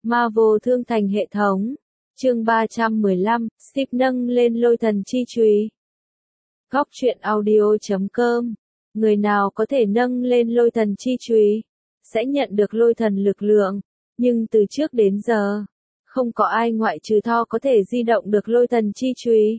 Marvel thương thành hệ thống. Chương 315, Steve nâng lên lôi thần chi chùy. Góc truyện audio.com. Người nào có thể nâng lên lôi thần chi chùy sẽ nhận được lôi thần lực lượng, nhưng từ trước đến giờ, không có ai ngoại trừ Thor có thể di động được lôi thần chi chùy.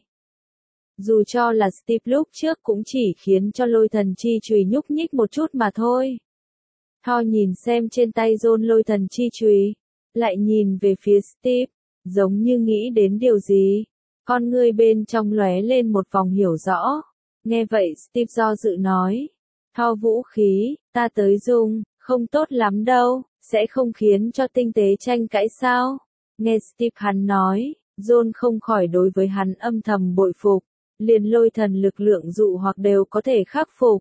Dù cho là Steve lúc trước cũng chỉ khiến cho lôi thần chi chùy nhúc nhích một chút mà thôi. Thor nhìn xem trên tay John lôi thần chi chùy, lại nhìn về phía Steve, giống như nghĩ đến điều gì. Con ngươi bên trong lóe lên một vòng hiểu rõ. Nghe vậy Steve do dự nói. Thor vũ khí, ta tới dùng, không tốt lắm đâu, sẽ không khiến cho tinh tế tranh cãi sao? Nghe Steve hắn nói, John không khỏi đối với hắn âm thầm bội phục, liền lôi thần lực lượng dụ hoặc đều có thể khắc phục.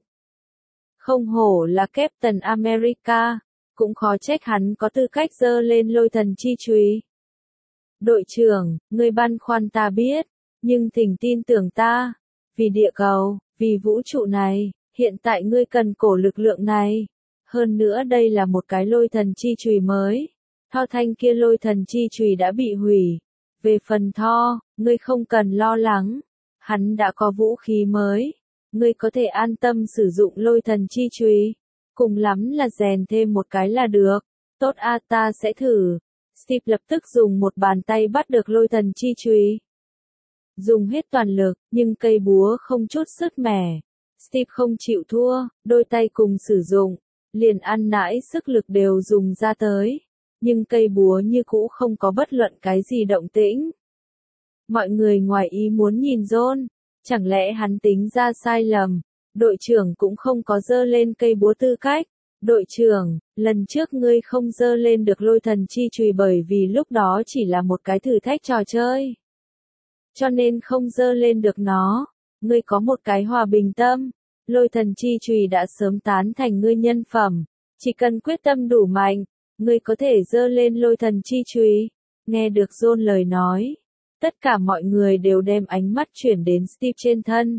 Không hổ là Captain America, cũng khó trách hắn có tư cách giơ lên lôi thần chi chùy. Đội trưởng, ngươi băn khoăn ta biết, nhưng thỉnh tin tưởng ta, vì địa cầu, vì vũ trụ này, hiện tại ngươi cần cổ lực lượng này. Hơn nữa đây là một cái lôi thần chi chùy mới. Thor thanh kia lôi thần chi chùy đã bị hủy. Về phần Thor, ngươi không cần lo lắng. Hắn đã có vũ khí mới. Ngươi có thể an tâm sử dụng lôi thần chi chùy. Cùng lắm là rèn thêm một cái là được. Tốt a, ta sẽ thử. Steve lập tức dùng một bàn tay bắt được lôi thần chi chùy. Dùng hết toàn lực, nhưng cây búa không chút sức mẻ. Steve không chịu thua, đôi tay cùng sử dụng, liền ăn nãi sức lực đều dùng ra tới. Nhưng cây búa như cũ không có bất luận cái gì động tĩnh. Mọi người ngoài ý muốn nhìn John, chẳng lẽ hắn tính ra sai lầm, đội trưởng cũng không có giơ lên cây búa tư cách. Đội trưởng, lần trước ngươi không giơ lên được lôi thần chi chùy bởi vì lúc đó chỉ là một cái thử thách trò chơi. Cho nên không giơ lên được nó, ngươi có một cái hòa bình tâm, lôi thần chi chùy đã sớm tán thành ngươi nhân phẩm, chỉ cần quyết tâm đủ mạnh, ngươi có thể giơ lên lôi thần chi chùy. Nghe được John lời nói, tất cả mọi người đều đem ánh mắt chuyển đến Steve trên thân.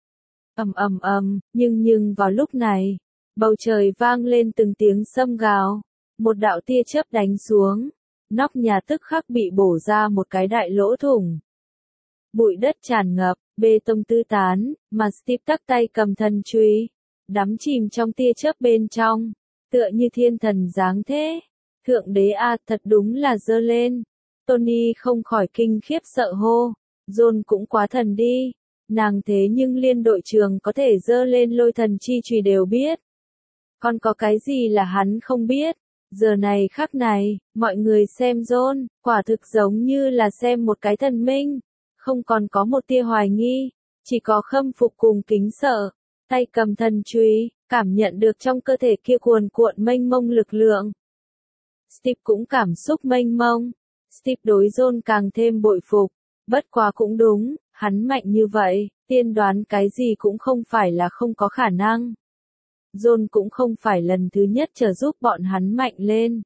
Nhưng vào lúc này, bầu trời vang lên từng tiếng sấm gào, một đạo tia chớp đánh xuống, nóc nhà tức khắc bị bổ ra một cái đại lỗ thủng. Bụi đất tràn ngập, bê tông tứ tán, mà Steve tắc tay cầm thần chùy, đắm chìm trong tia chớp bên trong, tựa như thiên thần dáng thế. Thượng đế a, thật đúng là giơ lên. Tony không khỏi kinh khiếp sợ hô, John cũng quá thần đi, nàng thế nhưng liên đội trưởng có thể giơ lên lôi thần chi chùy đều biết. Còn có cái gì là hắn không biết? Giờ này khắc này, mọi người xem John, quả thực giống như là xem một cái thần minh, không còn có một tia hoài nghi, chỉ có khâm phục cùng kính sợ. Tay cầm thần chùy, cảm nhận được trong cơ thể kia cuồn cuộn mênh mông lực lượng. Steve cũng cảm xúc mênh mông. Steve đối John càng thêm bội phục, bất quá cũng đúng, hắn mạnh như vậy, tiên đoán cái gì cũng không phải là không có khả năng. John cũng không phải lần thứ nhất trợ giúp bọn hắn mạnh lên.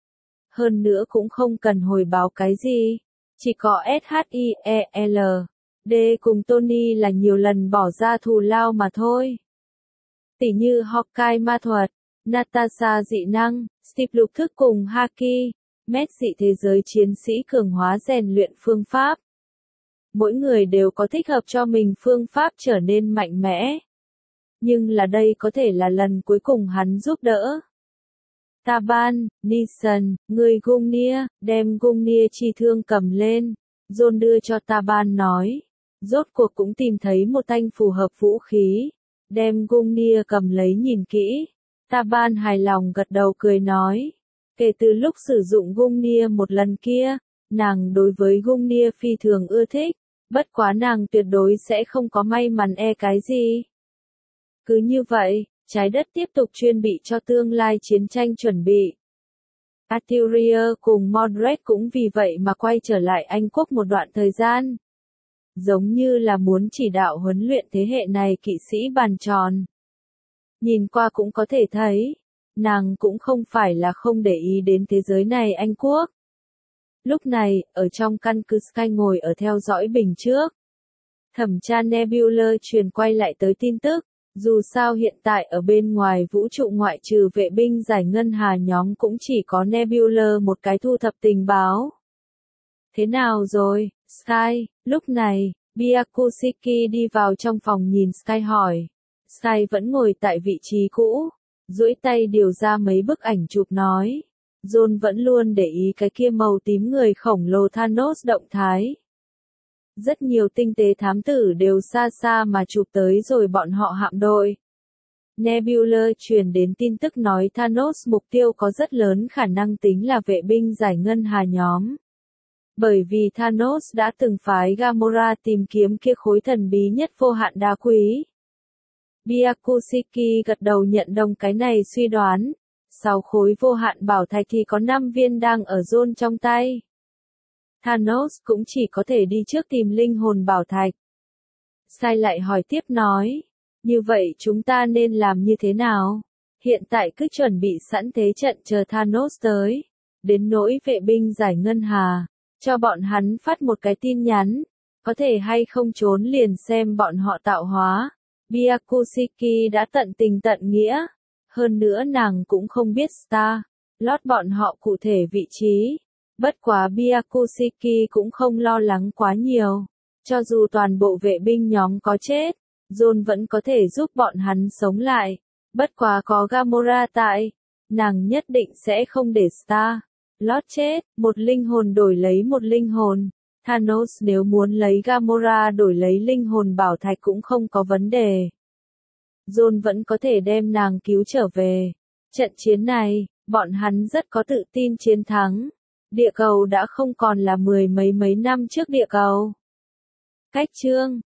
Hơn nữa cũng không cần hồi báo cái gì, chỉ có SHIELD cùng Tony là nhiều lần bỏ ra thù lao mà thôi. Tỉ như Hawkeye ma thuật, Natasha dị năng, Steve lục thức cùng Haki, Matt dị thế giới chiến sĩ cường hóa rèn luyện phương pháp. Mỗi người đều có thích hợp cho mình phương pháp trở nên mạnh mẽ. Nhưng là đây có thể là lần cuối cùng hắn giúp đỡ. Taban, Nisan, người Gungnir, đem Gungnir chi thương cầm lên. John đưa cho Taban nói. Rốt cuộc cũng tìm thấy một thanh phù hợp vũ khí. Đem Gungnir cầm lấy nhìn kỹ. Taban hài lòng gật đầu cười nói. Kể từ lúc sử dụng Gungnir một lần kia, nàng đối với Gungnir phi thường ưa thích. Bất quá nàng tuyệt đối sẽ không có may mắn cái gì. Cứ như vậy, trái đất tiếp tục chuẩn bị cho tương lai chiến tranh chuẩn bị. Artillery cùng Mordred cũng vì vậy mà quay trở lại Anh quốc một đoạn thời gian. Giống như là muốn chỉ đạo huấn luyện thế hệ này kỵ sĩ bàn tròn. Nhìn qua cũng có thể thấy, nàng cũng không phải là không để ý đến thế giới này Anh quốc. Lúc này, ở trong căn cứ Sky ngồi ở theo dõi bình trước. Thẩm tra Nebula truyền quay lại tới tin tức, Dù sao hiện tại ở bên ngoài vũ trụ ngoại trừ vệ binh giải ngân hà nhóm cũng chỉ có Nebula một cái thu thập tình báo. Thế nào rồi, Sky? Lúc này, Byakushiki đi vào trong phòng nhìn Sky hỏi. Sky vẫn ngồi tại vị trí cũ, duỗi tay điều ra mấy bức ảnh chụp nói. John vẫn luôn để ý cái kia màu tím người khổng lồ Thanos động thái. Rất nhiều tinh tế thám tử đều xa xa mà chụp tới rồi bọn họ hạm đội. Nebula truyền đến tin tức nói Thanos mục tiêu có rất lớn khả năng tính là vệ binh giải ngân hà nhóm. Bởi vì Thanos đã từng phái Gamora tìm kiếm kia khối thần bí nhất vô hạn đá quý. Byakushiki gật đầu nhận đồng cái này suy đoán. 6 khối vô hạn bảo thạch thì có 5 viên đang ở John trong tay. Thanos cũng chỉ có thể đi trước tìm linh hồn bảo thạch. Sai lại hỏi tiếp nói. Như vậy chúng ta nên làm như thế nào? Hiện tại cứ chuẩn bị sẵn thế trận chờ Thanos tới. Đến nỗi vệ binh giải ngân hà. Cho bọn hắn phát một cái tin nhắn. Có thể hay không trốn liền xem bọn họ tạo hóa. Byakushiki đã tận tình tận nghĩa. Hơn nữa nàng cũng không biết Star Lord bọn họ cụ thể vị trí. Bất quá Byakushiki cũng không lo lắng quá nhiều. Cho dù toàn bộ vệ binh nhóm có chết, John vẫn có thể giúp bọn hắn sống lại. Bất quá có Gamora tại, nàng nhất định sẽ không để Star Lord chết. Một linh hồn đổi lấy một linh hồn. Thanos nếu muốn lấy Gamora đổi lấy linh hồn bảo thạch cũng không có vấn đề. John vẫn có thể đem nàng cứu trở về. Trận chiến này, bọn hắn rất có tự tin chiến thắng. Địa cầu đã không còn là mười mấy năm trước địa cầu. Cách chương